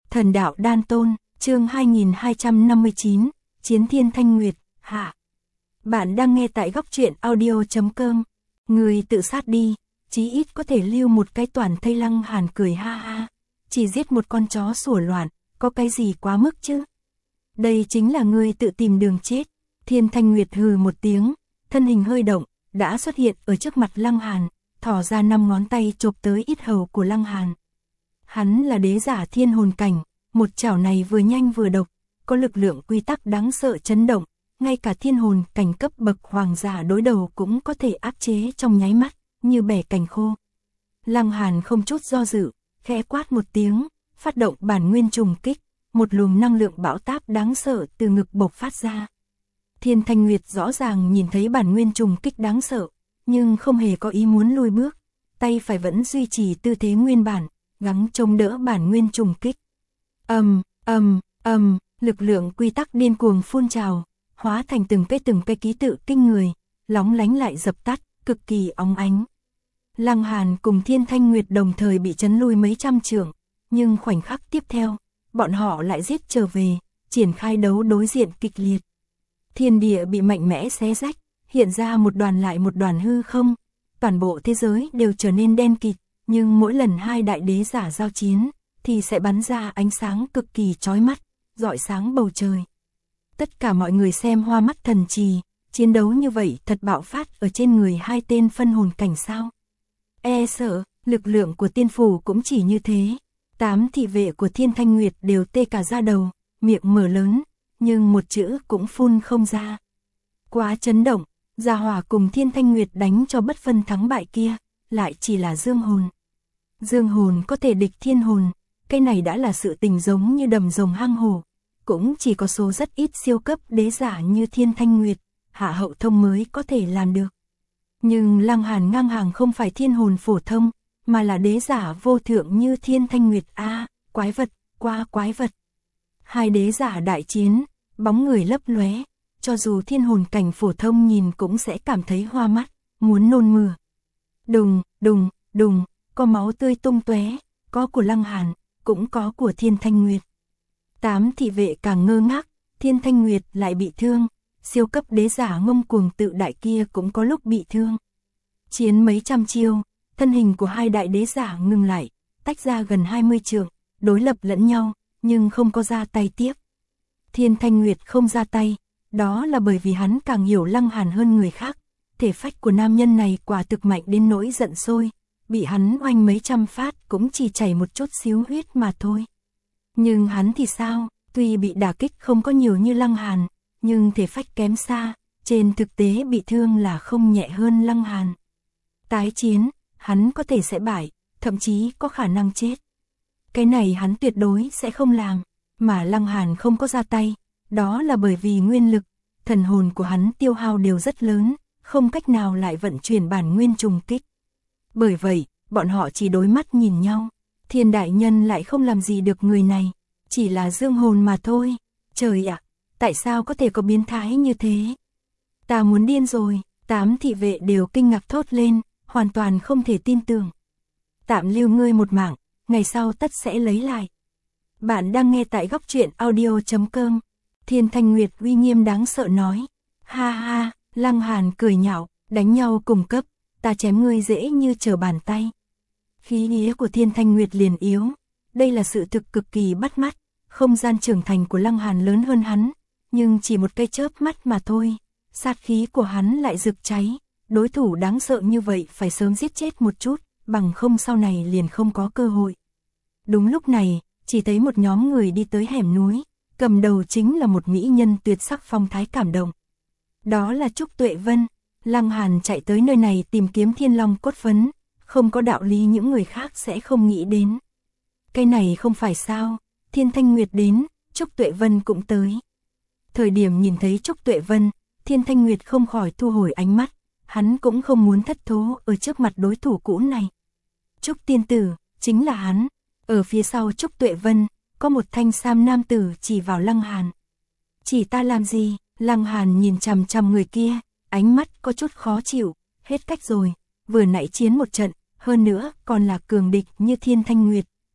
Thần đạo đan tôn, chương 2259, Chiến Thiên Thanh Nguyệt, hạ. Bạn đang nghe tại góc truyện audio.com. Người tự sát đi, chí ít có thể lưu một cái toàn thây. Lăng Hàn cười ha ha. Chỉ giết một con chó sủa loạn, có cái gì quá mức chứ? Đây chính là người tự tìm đường chết. Thiên Thanh Nguyệt hừ một tiếng, thân hình hơi động, đã xuất hiện ở trước mặt Lăng Hàn, thò ra 5 ngón tay chộp tới yết hầu của Lăng Hàn. Hắn là đế giả thiên hồn cảnh, một chảo này vừa nhanh vừa độc, có lực lượng quy tắc đáng sợ chấn động, ngay cả thiên hồn cảnh cấp bậc hoàng giả đối đầu cũng có thể áp chế trong nháy mắt, như bẻ cành khô. Lăng Hàn không chút do dự, khẽ quát một tiếng, phát động bản nguyên trùng kích, một luồng năng lượng bão táp đáng sợ từ ngực bộc phát ra. Thiên Thanh Nguyệt rõ ràng nhìn thấy bản nguyên trùng kích đáng sợ, nhưng không hề có ý muốn lùi bước, tay phải vẫn duy trì tư thế nguyên bản, gắng chống đỡ bản nguyên trùng kích. Lực lượng quy tắc điên cuồng phun trào, hóa thành từng cái ký tự kinh người, lóng lánh lại dập tắt, cực kỳ óng ánh. Lăng Hàn cùng Thiên Thanh Nguyệt đồng thời bị chấn lui mấy trăm trượng, nhưng khoảnh khắc tiếp theo, bọn họ lại giết trở về, triển khai đấu đối diện kịch liệt. Thiên địa bị mạnh mẽ xé rách, hiện ra một đoàn lại một đoàn hư không, toàn bộ thế giới đều trở nên đen kịt, nhưng mỗi lần hai đại đế giả giao chiến, thì sẽ bắn ra ánh sáng cực kỳ chói mắt, rọi sáng bầu trời. Tất cả mọi người xem hoa mắt thần trì, chiến đấu như vậy thật bạo phát ở trên người hai tên phân hồn cảnh sao. E sợ, lực lượng của tiên phủ cũng chỉ như thế. 8 thị vệ của Thiên Thanh Nguyệt đều tê cả da đầu, miệng mở lớn, nhưng một chữ cũng phun không ra. Quá chấn động, Gia Hỏa cùng Thiên Thanh Nguyệt đánh cho bất phân thắng bại kia, lại chỉ là dương hồn. Dương hồn có thể địch thiên hồn, cái này đã là sự tình giống như đầm rồng hang hổ, cũng chỉ có số rất ít siêu cấp đế giả như Thiên Thanh Nguyệt, Hạ Hậu Thông mới có thể làm được. Nhưng Lăng Hàn ngang hàng không phải thiên hồn phổ thông, mà là đế giả vô thượng như Thiên Thanh Nguyệt. Quái vật, qua quái vật. Hai đế giả đại chiến, bóng người lấp lóe, cho dù thiên hồn cảnh phổ thông nhìn cũng sẽ cảm thấy hoa mắt, muốn nôn mửa. Đùng, có máu tươi tung tóe, có của Lăng Hàn, cũng có của Thiên Thanh Nguyệt. 8 thị vệ càng ngơ ngác, Thiên Thanh Nguyệt lại bị thương, siêu cấp đế giả ngông cuồng tự đại kia cũng có lúc bị thương. Chiến mấy trăm chiêu, thân hình của hai đại đế giả ngừng lại, tách ra gần 20 trượng, đối lập lẫn nhau, nhưng không có ra tay tiếp. Thiên Thanh Nguyệt không ra tay, đó là bởi vì hắn càng hiểu Lăng Hàn hơn người khác. Thể phách của nam nhân này quả thực mạnh đến nỗi giận sôi, bị hắn oanh mấy trăm phát cũng chỉ chảy một chút xíu huyết mà thôi. Nhưng hắn thì sao, tuy bị đả kích không có nhiều như Lăng Hàn, nhưng thể phách kém xa, trên thực tế bị thương là không nhẹ hơn Lăng Hàn. Tái chiến, hắn có thể sẽ bại, thậm chí có khả năng chết. Cái này hắn tuyệt đối sẽ không làm, mà Lăng Hàn không có ra tay, đó là bởi vì nguyên lực, thần hồn của hắn tiêu hao đều rất lớn, không cách nào lại vận chuyển bản nguyên trùng kích. Bởi vậy, bọn họ chỉ đối mắt nhìn nhau, Thiên đại nhân lại không làm gì được người này, chỉ là dương hồn mà thôi. Trời ạ, tại sao có thể có biến thái như thế? Ta muốn điên rồi. 8 thị vệ đều kinh ngạc thốt lên, hoàn toàn không thể tin tưởng. Tạm lưu ngươi một mạng, ngày sau tất sẽ lấy lại. Bạn đang nghe tại góc truyện audio.com. Thiên Thanh Nguyệt uy nghiêm đáng sợ nói. Ha ha, Lăng Hàn cười nhạo, đánh nhau cùng cấp, ta chém ngươi dễ như trở bàn tay. Khí nghĩa của Thiên Thanh Nguyệt liền yếu, đây là sự thực cực kỳ bắt mắt, không gian trưởng thành của Lăng Hàn lớn hơn hắn, nhưng chỉ một cái chớp mắt mà thôi, sát khí của hắn lại rực cháy, đối thủ đáng sợ như vậy phải sớm giết chết một chút, bằng không sau này liền không có cơ hội. Đúng lúc này, chỉ thấy một nhóm người đi tới hẻm núi, cầm đầu chính là một mỹ nhân tuyệt sắc phong thái cảm động. Đó là Trúc Tuệ Vân. Lăng Hàn chạy tới nơi này tìm kiếm Thiên Long cốt phấn, không có đạo lý những người khác sẽ không nghĩ đến. Cái này không phải sao, Thiên Thanh Nguyệt đến, Trúc Tuệ Vân cũng tới. Thời điểm nhìn thấy Trúc Tuệ Vân, Thiên Thanh Nguyệt không khỏi thu hồi ánh mắt, hắn cũng không muốn thất thố ở trước mặt đối thủ cũ này. Trúc tiên tử, chính là hắn. Ở phía sau Trúc Tuệ Vân, có một thanh sam nam tử chỉ vào Lăng Hàn. Chỉ ta làm gì? Lăng Hàn nhìn chằm chằm người kia, ánh mắt có chút khó chịu, hết cách rồi, vừa nãy chiến một trận, hơn nữa còn là cường địch như Thiên Thanh Nguyệt,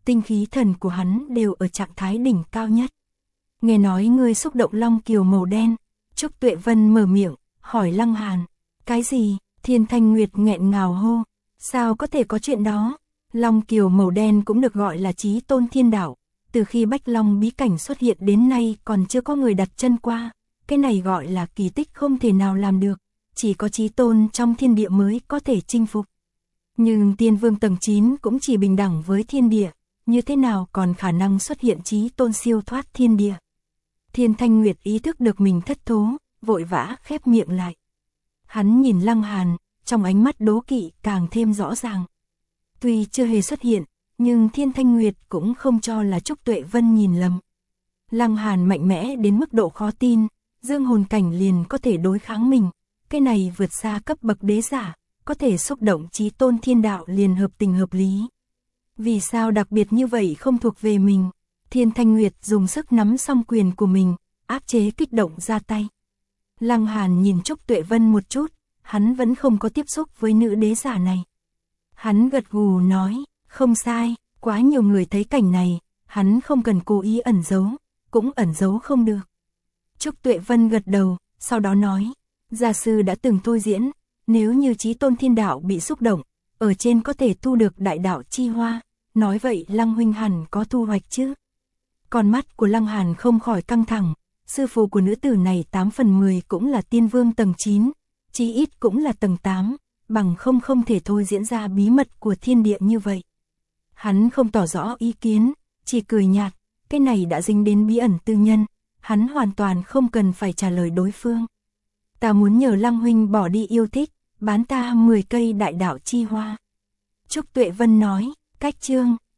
tinh khí thần của hắn đều ở trạng thái đỉnh cao nhất. Nghe nói ngươi xúc động long kiều màu đen, Trúc Tuệ Vân mở miệng, hỏi Lăng Hàn, cái gì? Thiên Thanh Nguyệt nghẹn ngào hô, sao có thể có chuyện đó? Long kiều màu đen cũng được gọi là Chí Tôn Thiên Đạo, từ khi Bách Long bí cảnh xuất hiện đến nay còn chưa có người đặt chân qua, cái này gọi là kỳ tích không thể nào làm được, chỉ có Chí Tôn trong thiên địa mới có thể chinh phục. Nhưng Tiên Vương tầng 9 cũng chỉ bình đẳng với thiên địa, như thế nào còn khả năng xuất hiện Chí Tôn siêu thoát thiên địa? Thiên Thanh Nguyệt ý thức được mình thất thố, vội vã khép miệng lại. Hắn nhìn Lăng Hàn, trong ánh mắt đố kỵ càng thêm rõ ràng. Tuy chưa hề xuất hiện, nhưng Thiên Thanh Nguyệt cũng không cho là Trúc Tuệ Vân nhìn lầm. Lăng Hàn mạnh mẽ đến mức độ khó tin, dương hồn cảnh liền có thể đối kháng mình, cái này vượt xa cấp bậc đế giả, có thể xúc động Chí Tôn Thiên Đạo liền hợp tình hợp lý. Vì sao đặc biệt như vậy không thuộc về mình? Thiên Thanh Nguyệt dùng sức nắm song quyền của mình, áp chế kích động ra tay. Lăng Hàn nhìn Trúc Tuệ Vân một chút, hắn vẫn không có tiếp xúc với nữ đế giả này. Hắn gật gù nói, không sai, quá nhiều người thấy cảnh này, hắn không cần cố ý ẩn giấu, cũng ẩn giấu không được. Trúc Tuệ Vân gật đầu, sau đó nói, gia sư đã từng thôi diễn, nếu như Chí Tôn Thiên Đạo bị xúc động, ở trên có thể thu được đại đạo chi hoa, nói vậy Lăng huynh hẳn có thu hoạch chứ. Con mắt của Lăng Hàn không khỏi căng thẳng, sư phụ của nữ tử này 8 phần 10 cũng là Tiên Vương tầng 9, chí ít cũng là tầng 8, bằng không thể thôi diễn ra bí mật của thiên địa như vậy. Hắn không tỏ rõ ý kiến, chỉ cười nhạt, cái này đã dính đến bí ẩn tư nhân, hắn hoàn toàn không cần phải trả lời đối phương. Ta muốn nhờ Lăng huynh bỏ đi yêu thích, bán ta 10 cây đại đạo chi hoa. Trúc Tuệ Vân nói, cách chương